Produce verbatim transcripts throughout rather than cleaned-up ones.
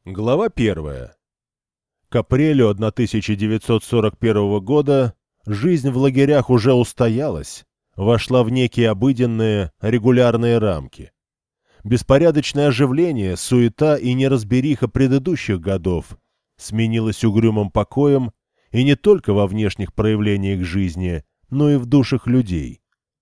Глава первая. К апрелю тысяча девятьсот сорок первого года жизнь в лагерях уже устоялась, вошла в некие обыденные, регулярные рамки. Беспорядочное оживление, суета и неразбериха предыдущих годов сменилось угрюмым покоем и не только во внешних проявлениях жизни, но и в душах людей.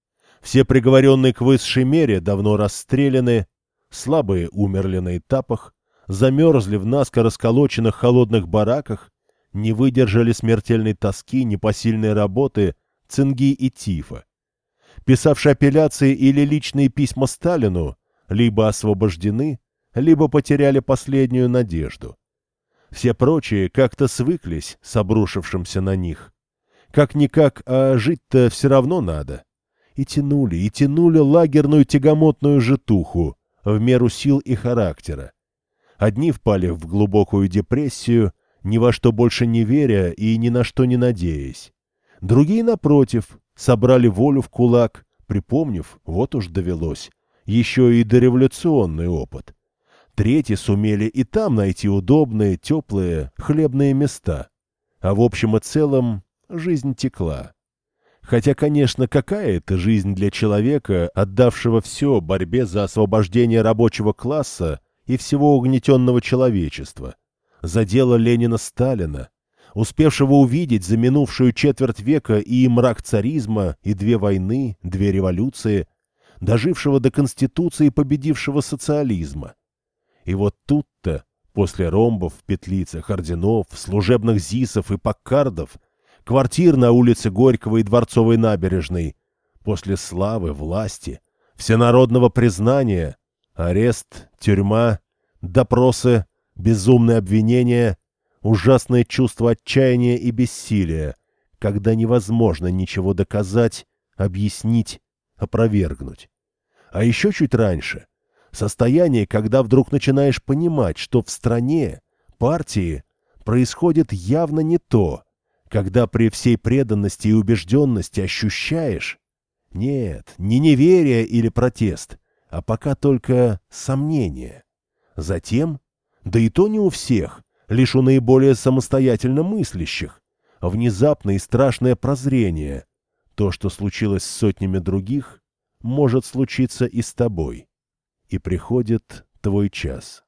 Все приговоренные к высшей мере давно расстреляны, слабые умерли на этапах, замерзли в наскоро расколоченных холодных бараках, не выдержали смертельной тоски, непосильной работы, цинги и тифа. Писавшие апелляции или личные письма Сталину либо освобождены, либо потеряли последнюю надежду. Все прочие как-то свыклись с обрушившимся на них. Как-никак, а жить-то все равно надо. И тянули, и тянули лагерную тягомотную житуху в меру сил и характера. Одни впали в глубокую депрессию, ни во что больше не веря и ни на что не надеясь. Другие, напротив, собрали волю в кулак, припомнив, вот уж довелось, еще и дореволюционный опыт. Третьи сумели и там найти удобные, теплые, хлебные места. А в общем и целом жизнь текла. Хотя, конечно, какая это жизнь для человека, отдавшего все борьбе за освобождение рабочего класса и всего угнетенного человечества, за дело Ленина-Сталина, успевшего увидеть за минувшую четверть века и мрак царизма, и две войны, две революции, дожившего до Конституции и победившего социализма. И вот тут-то, после ромбов в петлицах, орденов, служебных зисов и паккардов, квартир на улице Горького и Дворцовой набережной, после славы, власти, всенародного признания, арест, тюрьма, допросы, безумные обвинения, ужасное чувство отчаяния и бессилия, когда невозможно ничего доказать, объяснить, опровергнуть. А еще чуть раньше — состояние, когда вдруг начинаешь понимать, что в стране, партии происходит явно не то, когда при всей преданности и убежденности ощущаешь, нет, не неверие или протест, а пока только сомнение. Затем, да и то не у всех, лишь у наиболее самостоятельно мыслящих, внезапное и страшное прозрение. То, что случилось с сотнями других, может случиться и с тобой. И приходит твой час.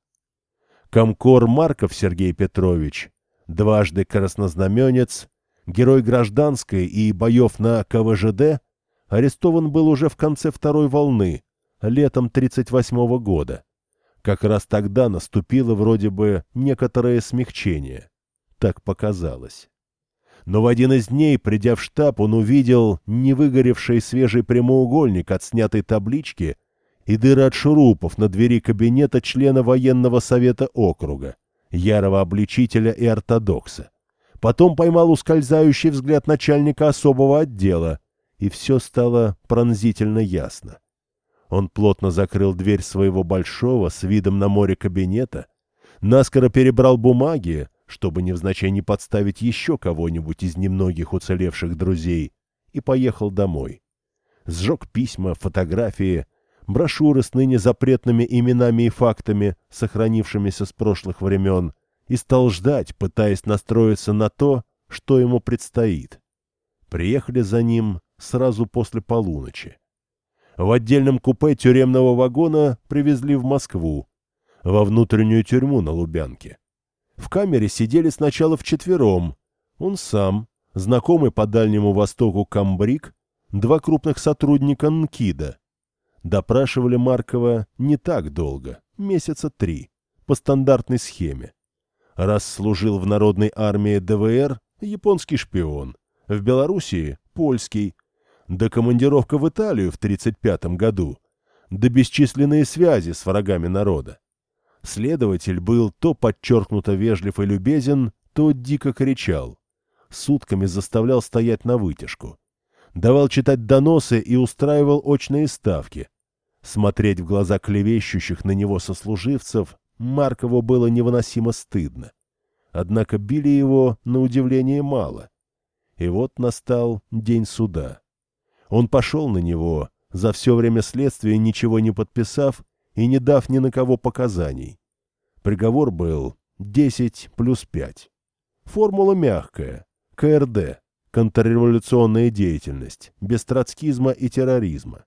Комкор Марков Сергей Петрович, дважды краснознаменец, герой гражданской и боев на ка вэ жэ дэ, арестован был уже в конце второй волны, летом тридцать восьмого года. Как раз тогда наступило вроде бы некоторое смягчение. Так показалось. Но в один из дней, придя в штаб, он увидел невыгоревший свежий прямоугольник от снятой таблички и дыры от шурупов на двери кабинета члена военного совета округа, ярого обличителя и ортодокса. Потом поймал ускользающий взгляд начальника особого отдела, и все стало пронзительно ясно. Он плотно закрыл дверь своего большого с видом на море кабинета, наскоро перебрал бумаги, чтобы невзначай не подставить еще кого-нибудь из немногих уцелевших друзей, и поехал домой. Сжег письма, фотографии, брошюры с ныне запретными именами и фактами, сохранившимися с прошлых времен, и стал ждать, пытаясь настроиться на то, что ему предстоит. Приехали за ним сразу после полуночи. В отдельном купе тюремного вагона привезли в Москву, во внутреннюю тюрьму на Лубянке. В камере сидели сначала вчетвером. Он сам, знакомый по Дальнему Востоку комбриг, два крупных сотрудника НКИДа. Допрашивали Маркова не так долго, месяца три, по стандартной схеме. Раз служил в Народной армии дэ вэ эр — японский шпион, в Белоруссии — польский, да командировка в Италию в тридцать пятом году, да бесчисленные связи с врагами народа. Следователь был то подчеркнуто вежлив и любезен, то дико кричал. Сутками заставлял стоять на вытяжку. Давал читать доносы и устраивал очные ставки. Смотреть в глаза клевещущих на него сослуживцев Маркову было невыносимо стыдно. Однако били его, на удивление, мало. И вот настал день суда. Он пошел на него, за все время следствия ничего не подписав и не дав ни на кого показаний. Приговор был десять плюс пять. Формула мягкая. ка эр дэ. Контрреволюционная деятельность. Без троцкизма и терроризма.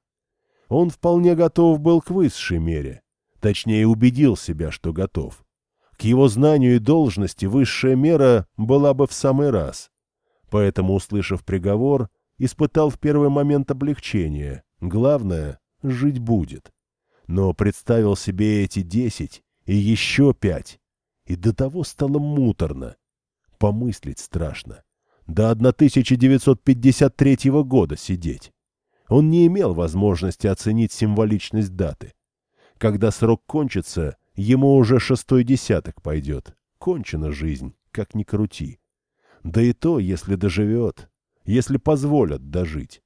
Он вполне готов был к высшей мере. Точнее, убедил себя, что готов. К его знанию и должности высшая мера была бы в самый раз. Поэтому, услышав приговор, испытал в первый момент облегчение. Главное — жить будет. Но представил себе эти десять и еще пять. И до того стало муторно. Помыслить страшно. До тысяча девятьсот пятьдесят третьего года сидеть. Он не имел возможности оценить символичность даты. Когда срок кончится, ему уже шестой десяток пойдет. Кончена жизнь, как ни крути. Да и то, если доживет, если позволят дожить.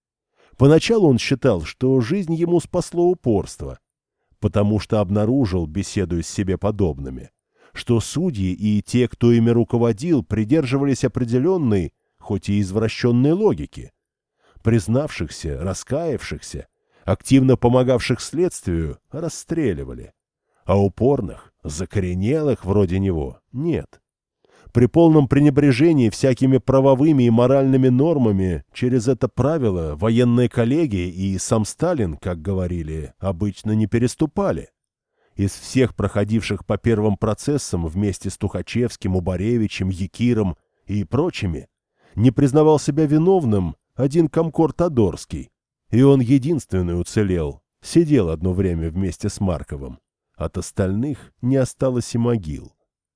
Поначалу он считал, что жизнь ему спасло упорство, потому что обнаружил, беседуя с себе подобными, что судьи и те, кто ими руководил, придерживались определенной, хоть и извращенной логики. Признавшихся, раскаявшихся, активно помогавших следствию, расстреливали. А упорных, закоренелых вроде него нет. При полном пренебрежении всякими правовыми и моральными нормами через это правило военные коллеги и сам Сталин, как говорили, обычно не переступали. Из всех проходивших по первым процессам вместе с Тухачевским, Убаревичем, Якиром и прочими не признавал себя виновным один комкор Тодорский, и он единственный уцелел, сидел одно время вместе с Марковым. От остальных не осталось и могил.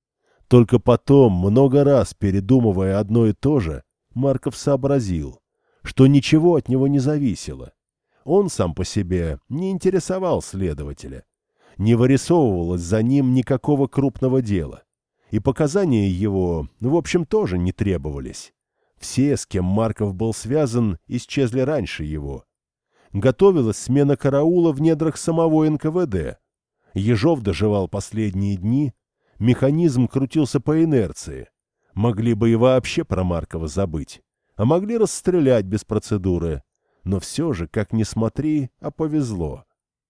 Только потом, много раз передумывая одно и то же, Марков сообразил, что ничего от него не зависело. Он сам по себе не интересовал следователя. Не вырисовывалось за ним никакого крупного дела. И показания его, в общем, тоже не требовались. Все, с кем Марков был связан, исчезли раньше его. Готовилась смена караула в недрах самого эн ка вэ дэ. Ежов доживал последние дни. Механизм крутился по инерции. Могли бы и вообще про Маркова забыть. А могли расстрелять без процедуры. Но все же, как ни смотри, а повезло.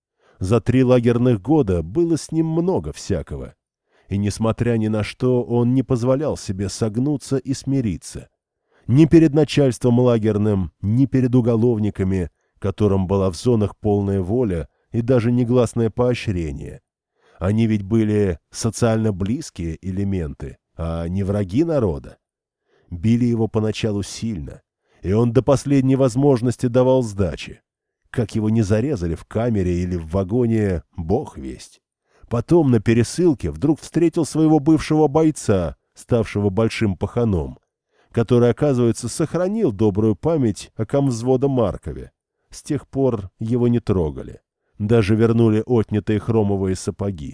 За три лагерных года было с ним много всякого. И, несмотря ни на что, он не позволял себе согнуться и смириться. Ни перед начальством лагерным, ни перед уголовниками, которым была в зонах полная воля и даже негласное поощрение. Они ведь были социально близкие элементы, а не враги народа. Били его поначалу сильно, и он до последней возможности давал сдачи. Как его не зарезали в камере или в вагоне, бог весть. Потом на пересылке вдруг встретил своего бывшего бойца, ставшего большим паханом, который, оказывается, сохранил добрую память о комвзвода Маркове. С тех пор его не трогали. Даже вернули отнятые хромовые сапоги.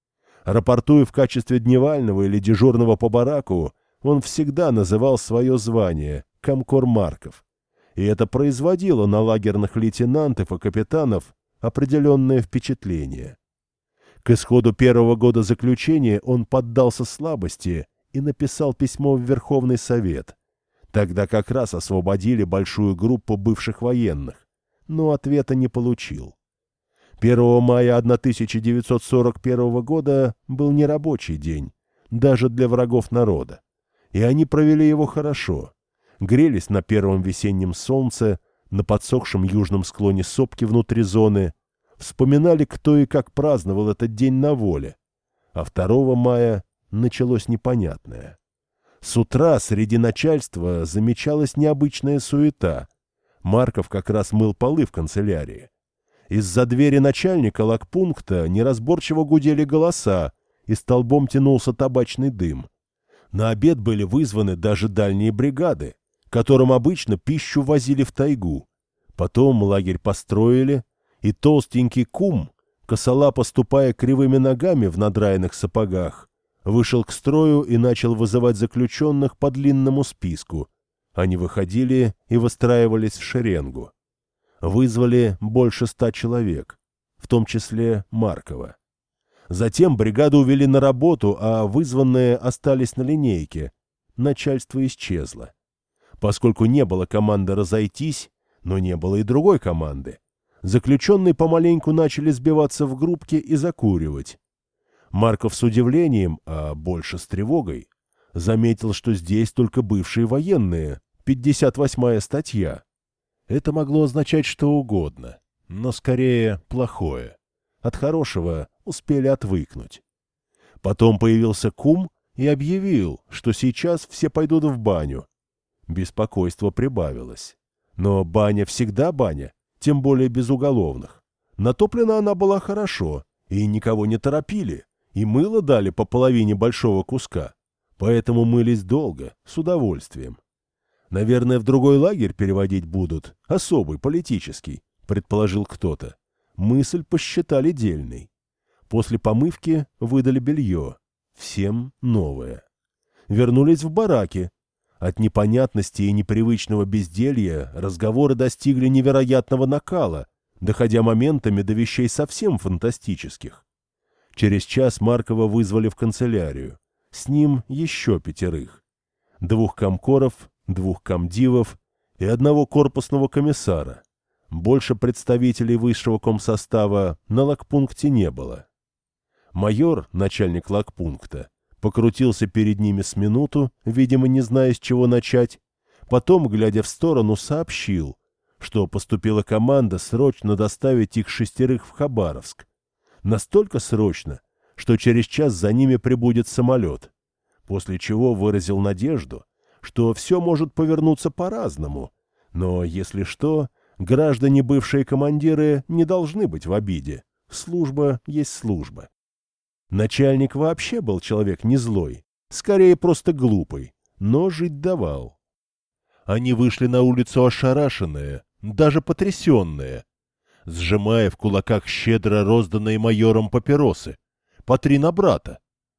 Рапортуя в качестве дневального или дежурного по бараку, он всегда называл свое звание — комкор Марков. И это производило на лагерных лейтенантов и капитанов определенное впечатление. К исходу первого года заключения он поддался слабости и написал письмо в Верховный Совет. Тогда как раз освободили большую группу бывших военных, но ответа не получил. первого мая тысяча девятьсот сорок первого года был нерабочий день, даже для врагов народа. И они провели его хорошо. Грелись на первом весеннем солнце, на подсохшем южном склоне сопки внутри зоны, вспоминали, кто и как праздновал этот день на воле. А второго мая началось непонятное. С утра среди начальства замечалась необычная суета. Марков как раз мыл полы в канцелярии. Из-за двери начальника лагпункта неразборчиво гудели голоса, и столбом тянулся табачный дым. На обед были вызваны даже дальние бригады, которым обычно пищу возили в тайгу. Потом лагерь построили, и толстенький кум, косолапо ступая кривыми ногами в надраенных сапогах, вышел к строю и начал вызывать заключенных по длинному списку. Они выходили и выстраивались в шеренгу. Вызвали больше ста человек, в том числе Маркова. Затем бригаду увели на работу, а вызванные остались на линейке. Начальство исчезло. Поскольку не было команды разойтись, но не было и другой команды, заключенные помаленьку начали сбиваться в группки и закуривать. Марков с удивлением, а больше с тревогой, заметил, что здесь только бывшие военные, пятьдесят восьмая статья. Это могло означать что угодно, но скорее плохое. От хорошего успели отвыкнуть. Потом появился кум и объявил, что сейчас все пойдут в баню. Беспокойство прибавилось. Но баня всегда баня, тем более без уголовных. Натоплена она была хорошо, и никого не торопили, и мыло дали по половине большого куска. Поэтому мылись долго, с удовольствием. Наверное, в другой лагерь переводить будут, особый, политический, предположил кто-то. Мысль посчитали дельной. После помывки выдали белье. Всем новое. Вернулись в бараки. От непонятности и непривычного безделья разговоры достигли невероятного накала, доходя моментами до вещей совсем фантастических. Через час Маркова вызвали в канцелярию. С ним еще пятерых. Двух комкоров, двух комдивов и одного корпусного комиссара. Больше представителей высшего комсостава на лагпункте не было. Майор, начальник лагпункта, покрутился перед ними с минуту, видимо, не зная, с чего начать. Потом, глядя в сторону, сообщил, что поступила команда срочно доставить их шестерых в Хабаровск. Настолько срочно, что через час за ними прибудет самолет. После чего выразил надежду, что все может повернуться по-разному. Но, если что, граждане, бывшие командиры, не должны быть в обиде. Служба есть служба. Начальник вообще был человек не злой, скорее просто глупый, но жить давал. Они вышли на улицу ошарашенные, даже потрясенные, сжимая в кулаках щедро розданные майором папиросы, по три на брата.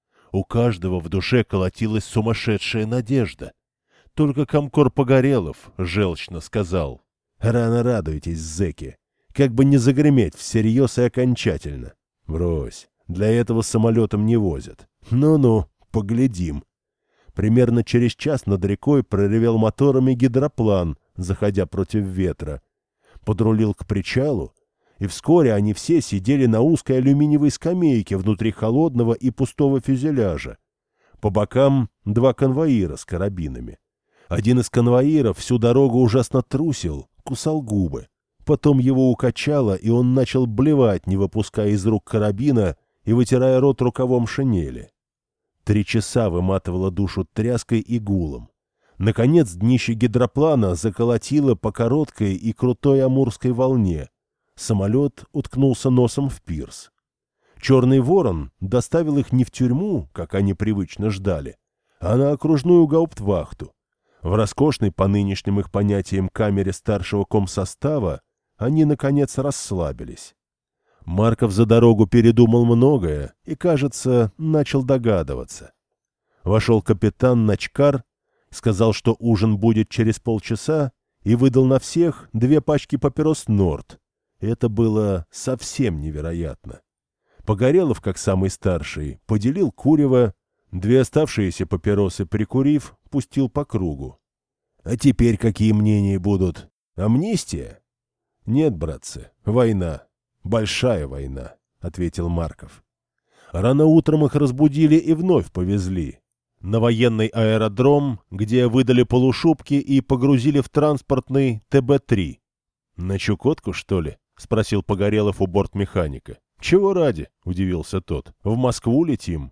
У каждого в душе колотилась сумасшедшая надежда. Только комкор Погорелов желчно сказал: «Рано радуйтесь, зэки, как бы не загреметь всерьез и окончательно. Брось. Для этого самолетом не возят. Ну-ну, поглядим». Примерно через час над рекой проревел моторами гидроплан, заходя против ветра. Подрулил к причалу, и вскоре они все сидели на узкой алюминиевой скамейке внутри холодного и пустого фюзеляжа. По бокам два конвоира с карабинами. Один из конвоиров всю дорогу ужасно трусил, кусал губы. Потом его укачало, и он начал блевать, не выпуская из рук карабина и вытирая рот рукавом шинели. Три часа выматывала душу тряской и гулом. Наконец днище гидроплана заколотило по короткой и крутой амурской волне. Самолет уткнулся носом в пирс. Черный ворон доставил их не в тюрьму, как они привычно ждали, а на окружную гауптвахту. В роскошной по нынешним их понятиям камере старшего комсостава они, наконец, расслабились. Марков за дорогу передумал многое и, кажется, начал догадываться. Вошел капитан Начкар, сказал, что ужин будет через полчаса, и выдал на всех две пачки папирос «Норд». Это было совсем невероятно. Погорелов, как самый старший, поделил курево, две оставшиеся папиросы прикурив, пустил по кругу. А теперь какие мнения будут? Амнистия? Нет, братцы, война. Большая война, ответил Марков. Рано утром их разбудили и вновь повезли. На военный аэродром, где выдали полушубки и погрузили в транспортный Тэ Бэ три. На Чукотку, что ли? Спросил Погорелов у бортмеханика. Чего ради? Удивился тот. В Москву летим.